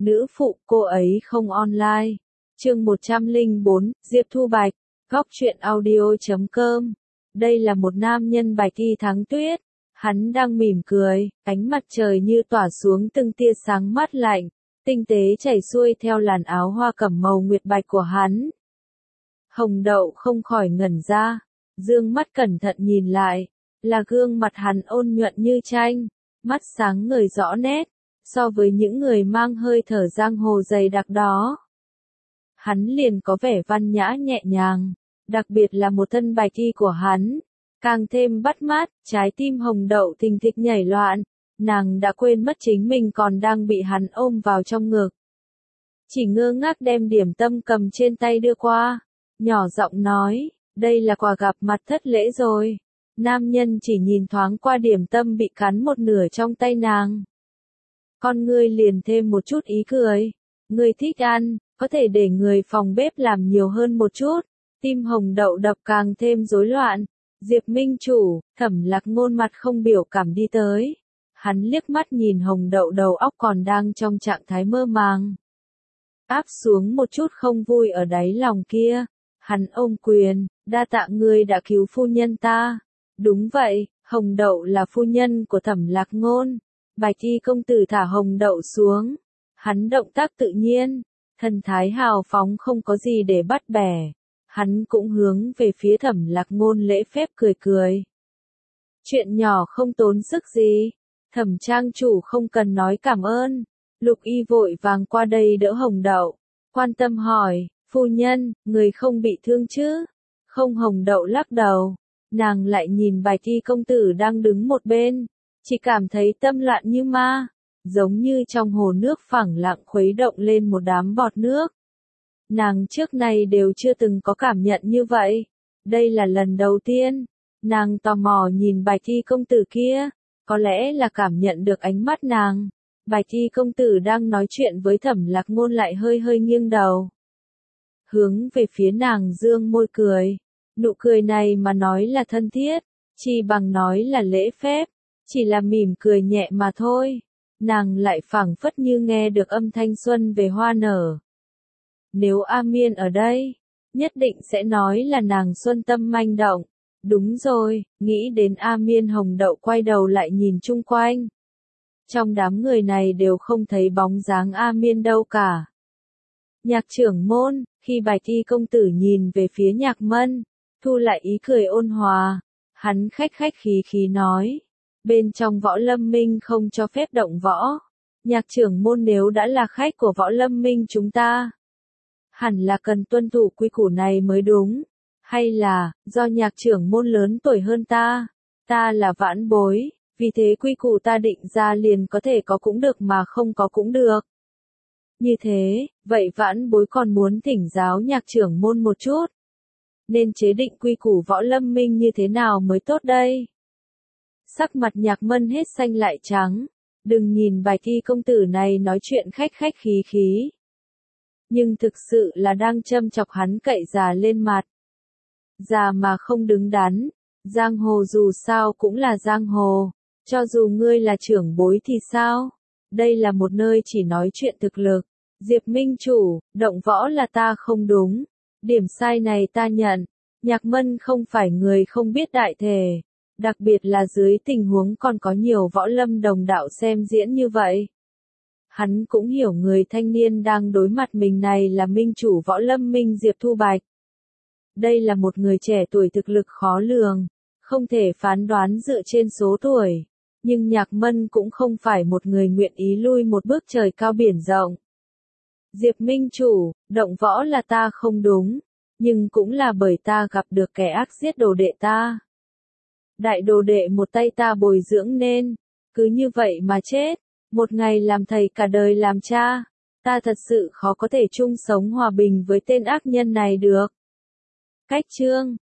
Nữ phụ cô ấy không online. Chương 104, Diệp Thu Bạch, góc truyện audio.com. Đây là một nam nhân bạch y thắng tuyết. Hắn đang mỉm cười, ánh mặt trời như tỏa xuống từng tia sáng mát lạnh, tinh tế chảy xuôi theo làn áo hoa cẩm màu nguyệt bạch của hắn. Hồng Đậu không khỏi ngẩn ra, dương mắt cẩn thận nhìn lại, là gương mặt hắn ôn nhuận như tranh, mắt sáng ngời rõ nét, so với những người mang hơi thở giang hồ dày đặc đó. Hắn liền có vẻ văn nhã nhẹ nhàng, đặc biệt là một thân bạch y của hắn, càng thêm bắt mắt, trái tim Hồng Đậu thình thịch nhảy loạn, nàng đã quên mất chính mình còn đang bị hắn ôm vào trong ngực. Chỉ ngơ ngác đem điểm tâm cầm trên tay đưa qua, nhỏ giọng nói, đây là quà gặp mặt thất lễ rồi. Nam nhân chỉ nhìn thoáng qua điểm tâm bị cắn một nửa trong tay nàng. Con ngươi liền thêm một chút ý cười. Ngươi thích ăn, có thể để người phòng bếp làm nhiều hơn một chút. Tim Hồng Đậu đập càng thêm rối loạn. Diệp Minh Chủ, Thẩm Lạc Ngôn mặt không biểu cảm đi tới. Hắn liếc mắt nhìn Hồng Đậu đầu óc còn đang trong trạng thái mơ màng. Áp xuống một chút không vui ở đáy lòng kia. Hắn ôm quyền, đa tạ ngươi đã cứu phu nhân ta. Đúng vậy, Hồng Đậu là phu nhân của Thẩm Lạc Ngôn. Bạch y công tử thả Hồng Đậu xuống. Hắn động tác tự nhiên, thần thái hào phóng không có gì để bắt bẻ. Hắn cũng hướng về phía Thẩm Lạc Ngôn lễ phép cười cười. Chuyện nhỏ không tốn sức gì. Thẩm trang chủ không cần nói cảm ơn. Lục y vội vàng qua đây đỡ Hồng Đậu. Quan tâm hỏi, phu nhân, người không bị thương chứ? Không. Hồng Đậu lắc đầu. Nàng lại nhìn Bạch y công tử đang đứng một bên. Chỉ cảm thấy tâm loạn như ma. Giống như trong hồ nước phẳng lặng khuấy động lên một đám bọt nước. Nàng trước nay đều chưa từng có cảm nhận như vậy. Đây là lần đầu tiên. Nàng tò mò nhìn Bạch y công tử kia. Có lẽ là cảm nhận được ánh mắt nàng. Bạch y công tử đang nói chuyện với Thẩm Lạc Ngôn lại hơi hơi nghiêng đầu. Hướng về phía nàng dương môi cười. Nụ cười này mà nói là thân thiết, chỉ bằng nói là lễ phép, chỉ là mỉm cười nhẹ mà thôi. Nàng lại phảng phất như nghe được âm thanh xuân về hoa nở. Nếu A Miên ở đây, nhất định sẽ nói là nàng xuân tâm manh động. Đúng rồi, nghĩ đến A Miên, Hồng Đậu quay đầu lại nhìn chung quanh. Trong đám người này đều không thấy bóng dáng A Miên đâu cả. Nhạc trưởng môn, khi Bạch y công tử nhìn về phía Nhạc Mân, thu lại ý cười ôn hòa, hắn khách khí nói, bên trong Võ Lâm Minh không cho phép động võ. Nhạc trưởng môn nếu đã là khách của Võ Lâm Minh chúng ta, hẳn là cần tuân thủ quy củ này mới đúng. Hay là, do nhạc trưởng môn lớn tuổi hơn ta là vãn bối, vì thế quy củ ta định ra liền có thể có cũng được mà không có cũng được. Như thế, vậy vãn bối còn muốn thỉnh giáo nhạc trưởng môn một chút. Nên chế định quy củ Võ Lâm Minh như thế nào mới tốt đây? Sắc mặt Nhạc Mân hết xanh lại trắng. Đừng nhìn Bạch y công tử này nói chuyện khách khí. Nhưng thực sự là đang châm chọc hắn cậy già lên mặt. Già mà không đứng đắn. Giang hồ dù sao cũng là giang hồ. Cho dù ngươi là trưởng bối thì sao? Đây là một nơi chỉ nói chuyện thực lực. Diệp Minh Chủ, động võ là ta không đúng. Điểm sai này ta nhận. Nhạc Mân không phải người không biết đại thể. Đặc biệt là dưới tình huống còn có nhiều võ lâm đồng đạo xem diễn như vậy. Hắn cũng hiểu người thanh niên đang đối mặt mình này là Minh Chủ Võ Lâm Minh Diệp Thu Bạch. Đây là một người trẻ tuổi thực lực khó lường, không thể phán đoán dựa trên số tuổi. Nhưng Nhạc Mân cũng không phải một người nguyện ý lui một bước trời cao biển rộng. Diệp Minh Chủ, động võ là ta không đúng, nhưng cũng là bởi ta gặp được kẻ ác giết đồ đệ ta. Đại đồ đệ một tay ta bồi dưỡng nên, cứ như vậy mà chết, một ngày làm thầy cả đời làm cha, ta thật sự khó có thể chung sống hòa bình với tên ác nhân này được. Cách chương